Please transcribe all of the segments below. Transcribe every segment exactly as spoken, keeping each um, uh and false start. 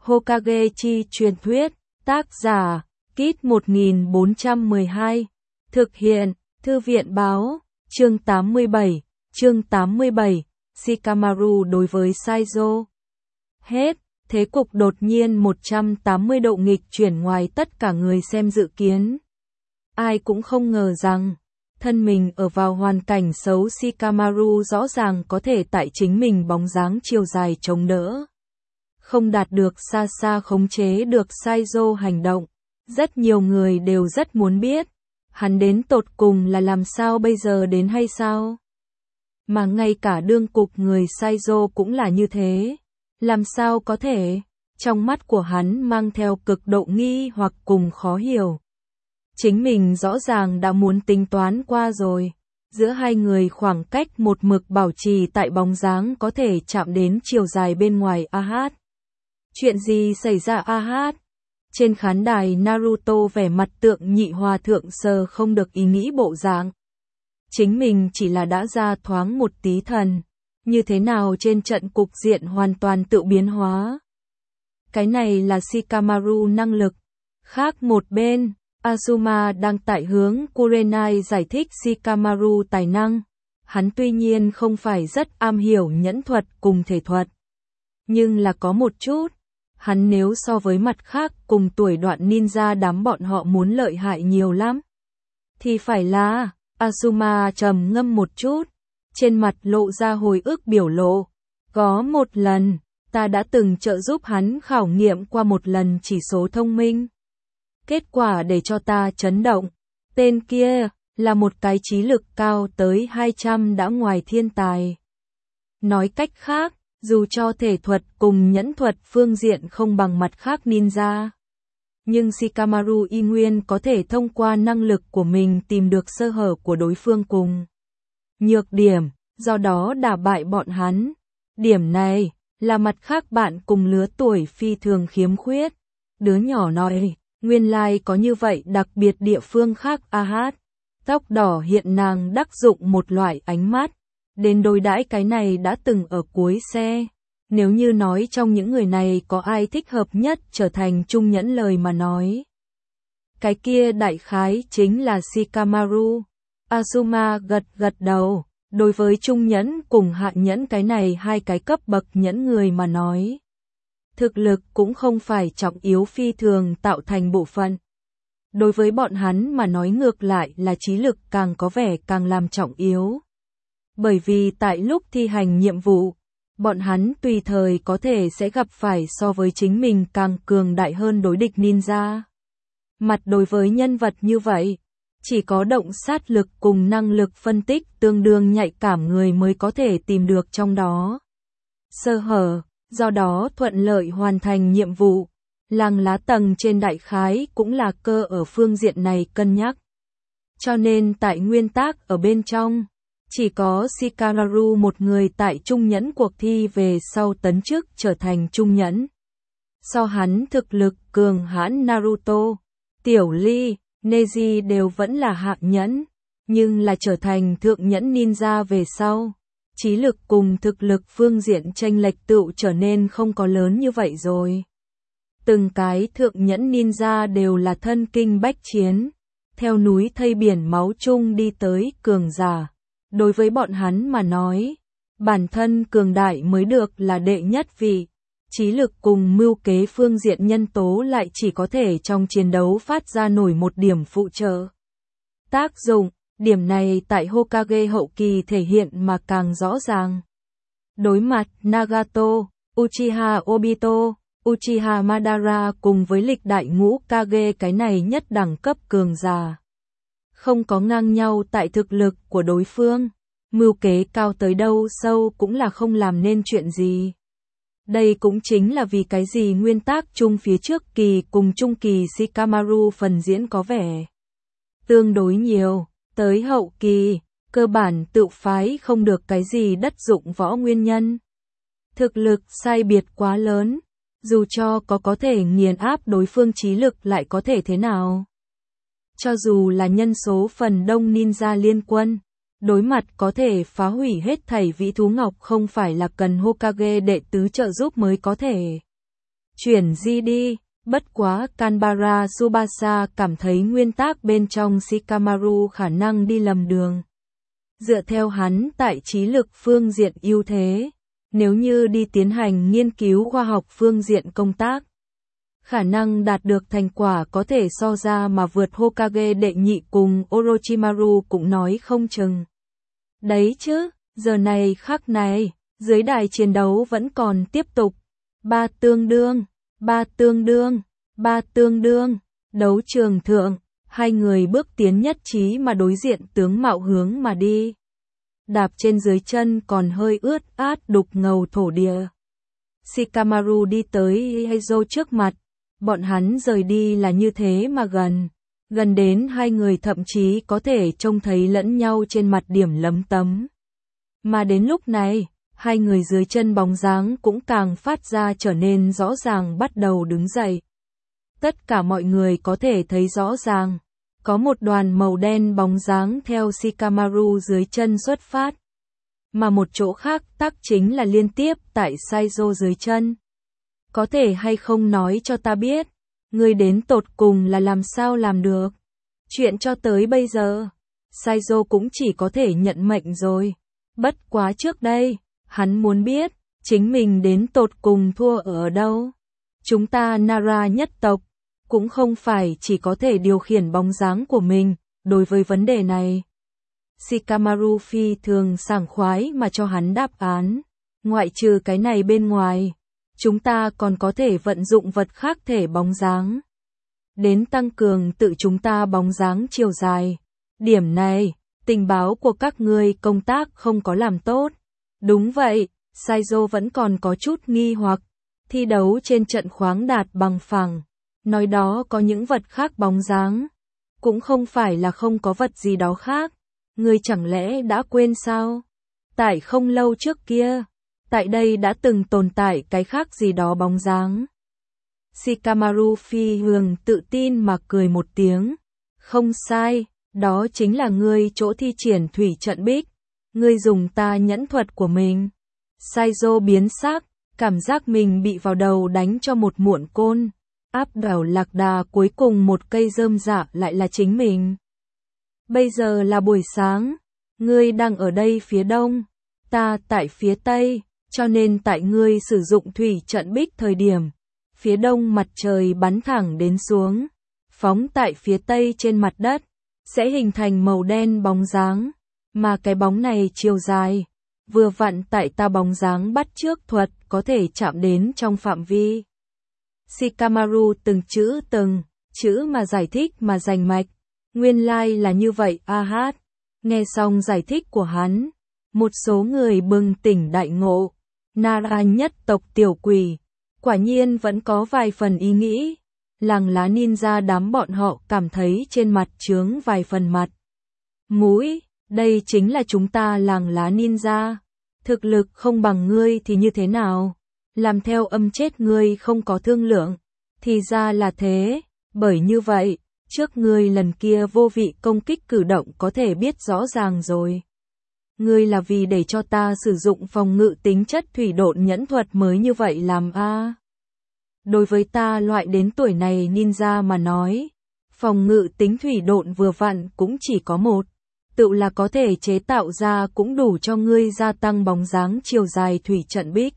Hokage chi truyền thuyết, tác giả, Kit một nghìn bốn trăm mười hai, thực hiện, Thư viện báo, chương tám mươi bảy, chương tám mươi bảy, Shikamaru đối với Saizo. Hết, thế cục đột nhiên một trăm tám mươi độ nghịch chuyển ngoài tất cả người xem dự kiến. Ai cũng không ngờ rằng, thân mình ở vào hoàn cảnh xấu Shikamaru rõ ràng có thể tại chính mình bóng dáng chiều dài chống đỡ. Không đạt được xa xa khống chế được Saizo hành động. Rất nhiều người đều rất muốn biết, hắn đến tột cùng là làm sao bây giờ đến hay sao? Mà ngay cả đương cục người Saizo cũng là như thế. Làm sao có thể? Trong mắt của hắn mang theo cực độ nghi hoặc cùng khó hiểu. Chính mình rõ ràng đã muốn tính toán qua rồi. Giữa hai người khoảng cách một mực bảo trì tại bóng dáng có thể chạm đến chiều dài bên ngoài a hát. Chuyện gì xảy ra a hát? Trên khán đài Naruto vẻ mặt tượng nhị hòa thượng sờ không được ý nghĩ bộ dạng. Chính mình chỉ là đã ra thoáng một tí thần. Như thế nào trên trận cục diện hoàn toàn tự biến hóa. Cái này là Shikamaru năng lực. Khác một bên, Asuma đang tại hướng Kurenai giải thích Shikamaru tài năng. Hắn tuy nhiên không phải rất am hiểu nhẫn thuật cùng thể thuật. Nhưng là có một chút. Hắn nếu so với mặt khác cùng tuổi đoạn ninja đám bọn họ muốn lợi hại nhiều lắm. Thì phải là, Asuma trầm ngâm một chút, trên mặt lộ ra hồi ức biểu lộ. Có một lần, ta đã từng trợ giúp hắn khảo nghiệm qua một lần chỉ số thông minh. Kết quả để cho ta chấn động, tên kia là một cái trí lực cao tới hai trăm đã ngoài thiên tài. Nói cách khác, dù cho thể thuật cùng nhẫn thuật phương diện không bằng mặt khác ninja. Nhưng Shikamaru y nguyên có thể thông qua năng lực của mình tìm được sơ hở của đối phương cùng nhược điểm, do đó đả bại bọn hắn. Điểm này, là mặt khác bạn cùng lứa tuổi phi thường khiếm khuyết. Đứa nhỏ nói, nguyên lai có như vậy đặc biệt địa phương khác a hát. Tóc đỏ hiện nàng đắc dụng một loại ánh mắt. Đến đối đãi cái này đã từng ở cuối xe. Nếu như nói trong những người này có ai thích hợp nhất trở thành trung nhẫn lời mà nói. Cái kia đại khái chính là Shikamaru. Asuma gật gật đầu. Đối với trung nhẫn cùng hạ nhẫn cái này hai cái cấp bậc nhẫn người mà nói. Thực lực cũng không phải trọng yếu phi thường tạo thành bộ phận. Đối với bọn hắn mà nói ngược lại là trí lực càng có vẻ càng làm trọng yếu. Bởi vì tại lúc thi hành nhiệm vụ, bọn hắn tùy thời có thể sẽ gặp phải so với chính mình càng cường đại hơn đối địch ninja. Mặt đối với nhân vật như vậy, chỉ có động sát lực cùng năng lực phân tích tương đương nhạy cảm người mới có thể tìm được trong đó sơ hở, do đó thuận lợi hoàn thành nhiệm vụ. Làng lá tầng trên đại khái cũng là cơ ở phương diện này cân nhắc. Cho nên tại nguyên tắc ở bên trong, chỉ có Shikamaru một người tại trung nhẫn cuộc thi về sau tấn chức trở thành trung nhẫn. So hắn thực lực cường hãn Naruto, Tiểu Ly, Neji đều vẫn là hạ nhẫn, nhưng là trở thành thượng nhẫn ninja về sau. Trí lực cùng thực lực phương diện chênh lệch tựu trở nên không có lớn như vậy rồi. Từng cái thượng nhẫn ninja đều là thân kinh bách chiến, theo núi thây biển máu chung đi tới cường giả. Đối với bọn hắn mà nói, bản thân cường đại mới được là đệ nhất vị. Trí lực cùng mưu kế phương diện nhân tố lại chỉ có thể trong chiến đấu phát ra nổi một điểm phụ trợ. Tác dụng, điểm này tại Hokage hậu kỳ thể hiện mà càng rõ ràng. Đối mặt Nagato, Uchiha Obito, Uchiha Madara cùng với lịch đại ngũ Kage cái này nhất đẳng cấp cường giả. Không có ngang nhau tại thực lực của đối phương, mưu kế cao tới đâu sâu cũng là không làm nên chuyện gì. Đây cũng chính là vì cái gì nguyên tắc chung phía trước kỳ cùng trung kỳ Shikamaru phần diễn có vẻ tương đối nhiều, tới hậu kỳ, cơ bản tự phái không được cái gì đất dụng võ nguyên nhân. Thực lực sai biệt quá lớn, dù cho có có thể nghiền áp đối phương trí lực lại có thể thế nào. Cho dù là nhân số phần đông ninja liên quân, đối mặt có thể phá hủy hết thảy vĩ thú ngọc không phải là cần Hokage đệ tứ trợ giúp mới có thể. Chuyển di đi. Bất quá Canberra Tsubasa cảm thấy nguyên tắc bên trong Shikamaru khả năng đi lầm đường. Dựa theo hắn tại trí lực phương diện ưu thế, nếu như đi tiến hành nghiên cứu khoa học phương diện công tác, khả năng đạt được thành quả có thể so ra mà vượt Hokage đệ nhị cùng Orochimaru cũng nói không chừng. Đấy chứ, giờ này khắc này, dưới đài chiến đấu vẫn còn tiếp tục. Ba tương đương, ba tương đương, ba tương đương, đấu trường thượng, hai người bước tiến nhất trí mà đối diện tướng mạo hướng mà đi. Đạp trên dưới chân còn hơi ướt át đục ngầu thổ địa. Shikamaru đi tới Heizo trước mặt, bọn hắn rời đi là như thế mà gần. Gần đến hai người thậm chí có thể trông thấy lẫn nhau trên mặt điểm lấm tấm. Mà đến lúc này, hai người dưới chân bóng dáng cũng càng phát ra trở nên rõ ràng bắt đầu đứng dậy. Tất cả mọi người có thể thấy rõ ràng, có một đoàn màu đen bóng dáng theo Shikamaru dưới chân xuất phát. Mà một chỗ khác tắc chính là liên tiếp tại Saizo dưới chân. Có thể hay không nói cho ta biết, người đến tột cùng là làm sao làm được. Chuyện cho tới bây giờ, Saizo cũng chỉ có thể nhận mệnh rồi. Bất quá trước đây, hắn muốn biết, chính mình đến tột cùng thua ở đâu. Chúng ta Nara nhất tộc, cũng không phải chỉ có thể điều khiển bóng dáng của mình, đối với vấn đề này. Shikamaru phi thường sảng khoái mà cho hắn đáp án. Ngoại trừ cái này bên ngoài, chúng ta còn có thể vận dụng vật khác thể bóng dáng. Đến tăng cường tự chúng ta bóng dáng chiều dài. Điểm này, tình báo của các ngươi công tác không có làm tốt. Đúng vậy, Saizo vẫn còn có chút nghi hoặc. Thi đấu trên trận khoáng đạt bằng phẳng. Nói đó có những vật khác bóng dáng. Cũng không phải là không có vật gì đó khác. Ngươi chẳng lẽ đã quên sao? Tại không lâu trước kia, tại đây đã từng tồn tại cái khác gì đó bóng dáng. Shikamaru phi thường tự tin mà cười một tiếng. Không sai, đó chính là ngươi chỗ thi triển thủy trận bích. Ngươi dùng ta nhẫn thuật của mình. Saizo biến sắc, cảm giác mình bị vào đầu đánh cho một muộn côn. Áp đảo lạc đà cuối cùng một cây rơm rạ lại là chính mình. Bây giờ là buổi sáng, ngươi đang ở đây phía đông, ta tại phía tây, cho nên tại ngươi sử dụng thủy trận bích thời điểm, phía đông mặt trời bắn thẳng đến xuống, phóng tại phía tây trên mặt đất, sẽ hình thành màu đen bóng dáng, mà cái bóng này chiều dài, vừa vặn tại ta bóng dáng bắt chước thuật có thể chạm đến trong phạm vi. Shikamaru từng chữ từng chữ mà giải thích mà rành mạch. Nguyên lai like là như vậy a hát. Nghe xong giải thích của hắn, một số người bừng tỉnh đại ngộ. Nara nhất tộc tiểu quỷ, quả nhiên vẫn có vài phần ý nghĩ. Làng lá ninja đám bọn họ cảm thấy trên mặt chướng vài phần mặt mũi, đây chính là chúng ta làng lá ninja. Thực lực không bằng ngươi thì như thế nào? Làm theo âm chết ngươi không có thương lượng. Thì ra là thế, bởi như vậy, trước ngươi lần kia vô vị công kích cử động có thể biết rõ ràng rồi. Ngươi là vì để cho ta sử dụng phòng ngự tính chất thủy độn nhẫn thuật mới như vậy làm a. À. Đối với ta loại đến tuổi này ninja mà nói, phòng ngự tính thủy độn vừa vặn cũng chỉ có một, tự là có thể chế tạo ra cũng đủ cho ngươi gia tăng bóng dáng chiều dài thủy trận bích.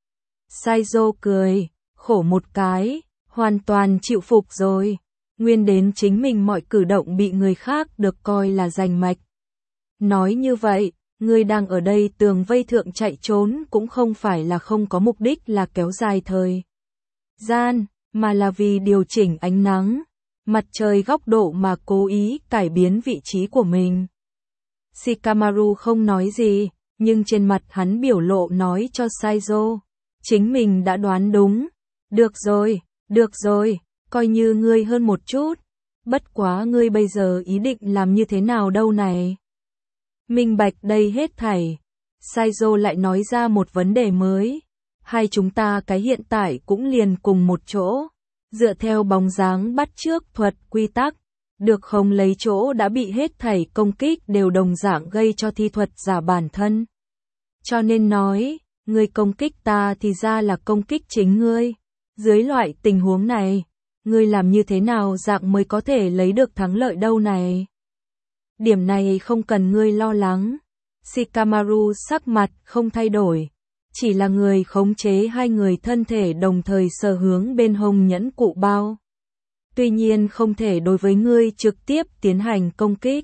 Saizo cười, khổ một cái, hoàn toàn chịu phục rồi. Nguyên đến chính mình mọi cử động bị người khác được coi là rành mạch. Nói như vậy, ngươi đang ở đây tường vây thượng chạy trốn cũng không phải là không có mục đích là kéo dài thời gian, mà là vì điều chỉnh ánh nắng, mặt trời góc độ mà cố ý cải biến vị trí của mình. Shikamaru không nói gì, nhưng trên mặt hắn biểu lộ nói cho Saizo, chính mình đã đoán đúng. Được rồi, được rồi. Coi như ngươi hơn một chút, bất quá ngươi bây giờ ý định làm như thế nào đâu này? Minh bạch đây hết thảy. Saizo lại nói ra một vấn đề mới. Hai chúng ta cái hiện tại cũng liền cùng một chỗ. Dựa theo bóng dáng bắt chước thuật quy tắc. Được không lấy chỗ đã bị hết thảy công kích đều đồng dạng gây cho thi thuật giả bản thân. Cho nên nói, ngươi công kích ta thì ra là công kích chính ngươi. Dưới loại tình huống này, ngươi làm như thế nào dạng mới có thể lấy được thắng lợi đâu này? Điểm này không cần ngươi lo lắng. Shikamaru sắc mặt không thay đổi, chỉ là người khống chế hai người thân thể đồng thời sờ hướng bên hông nhẫn cụ bao. Tuy nhiên không thể đối với ngươi trực tiếp tiến hành công kích.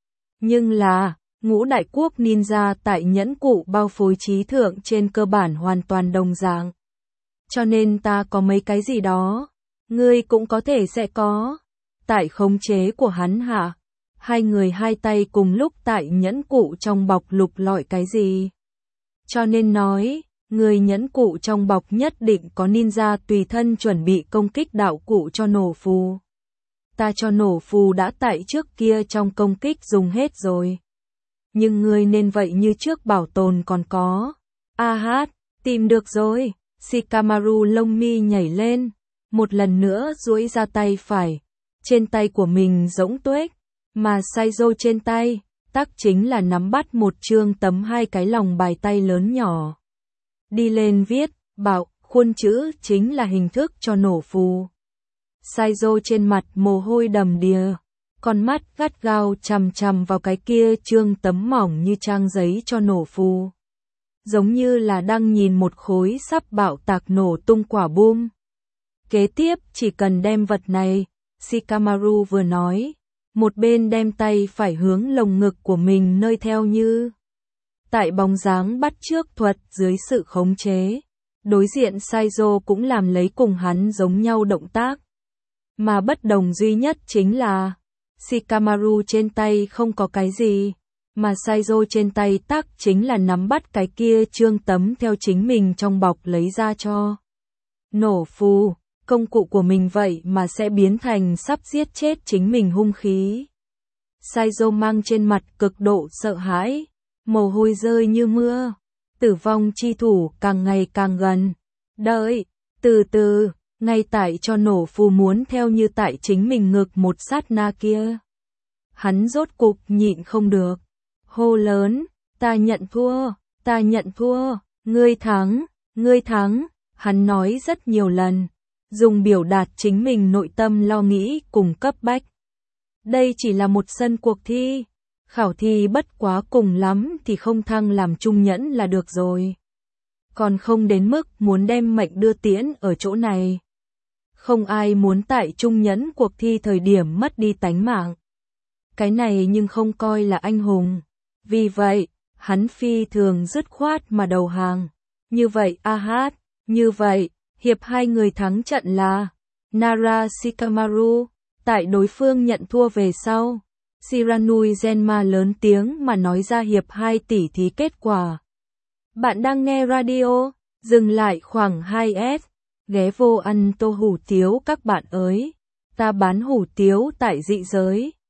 Nhưng là, ngũ đại quốc ninja tại nhẫn cụ bao phối trí thượng trên cơ bản hoàn toàn đồng dạng. Cho nên ta có mấy cái gì đó, ngươi cũng có thể sẽ có. Tại khống chế của hắn hạ, hai người hai tay cùng lúc tại nhẫn cụ trong bọc lục lọi cái gì. Cho nên nói, người nhẫn cụ trong bọc nhất định có ninja tùy thân chuẩn bị công kích đạo cụ cho nổ phù. Ta cho nổ phù đã tại trước kia trong công kích dùng hết rồi. Nhưng ngươi nên vậy như trước bảo tồn còn có. A hát, tìm được rồi. Shikamaru lông mi nhảy lên, một lần nữa duỗi ra tay phải. Trên tay của mình rỗng tuếch, mà Saizo trên tay, tắc chính là nắm bắt một chương tấm hai cái lòng bài tay lớn nhỏ. Đi lên viết, bảo, khuôn chữ chính là hình thức cho nổ phù. Saizo trên mặt mồ hôi đầm đìa, con mắt gắt gao chằm chằm vào cái kia chương tấm mỏng như trang giấy cho nổ phù. Giống như là đang nhìn một khối sắp bạo tạc nổ tung quả bom. Kế tiếp chỉ cần đem vật này, Shikamaru vừa nói, một bên đem tay phải hướng lồng ngực của mình nơi theo như. Tại bóng dáng bắt chước thuật dưới sự khống chế, đối diện Saizo cũng làm lấy cùng hắn giống nhau động tác. Mà bất đồng duy nhất chính là, Shikamaru trên tay không có cái gì, mà Saizo trên tay tác chính là nắm bắt cái kia trương tấm theo chính mình trong bọc lấy ra cho. Nổ phù, công cụ của mình vậy mà sẽ biến thành sắp giết chết chính mình hung khí. Saizo mang trên mặt cực độ sợ hãi, mồ hôi rơi như mưa, tử vong chi thủ càng ngày càng gần. Đợi, từ từ, ngay tại cho nổ phù muốn theo như tại chính mình ngực một sát na kia. Hắn rốt cục nhịn không được, hô lớn, ta nhận thua, ta nhận thua, ngươi thắng, ngươi thắng, hắn nói rất nhiều lần, dùng biểu đạt chính mình nội tâm lo nghĩ cùng cấp bách. Đây chỉ là một sân cuộc thi, khảo thi bất quá cùng lắm thì không thăng làm trung nhẫn là được rồi. Còn không đến mức muốn đem mệnh đưa tiễn ở chỗ này. Không ai muốn tại trung nhẫn cuộc thi thời điểm mất đi tánh mạng. Cái này nhưng không coi là anh hùng. Vì vậy, hắn phi thường dứt khoát mà đầu hàng. Như vậy a hát, như vậy, hiệp hai người thắng trận là Nara Shikamaru. Tại đối phương nhận thua về sau, Shiranui Genma lớn tiếng mà nói ra hiệp hai tỉ thí kết quả. Bạn đang nghe radio, dừng lại khoảng hai S, ghé vô ăn tô hủ tiếu các bạn ơi. Ta bán hủ tiếu tại dị giới.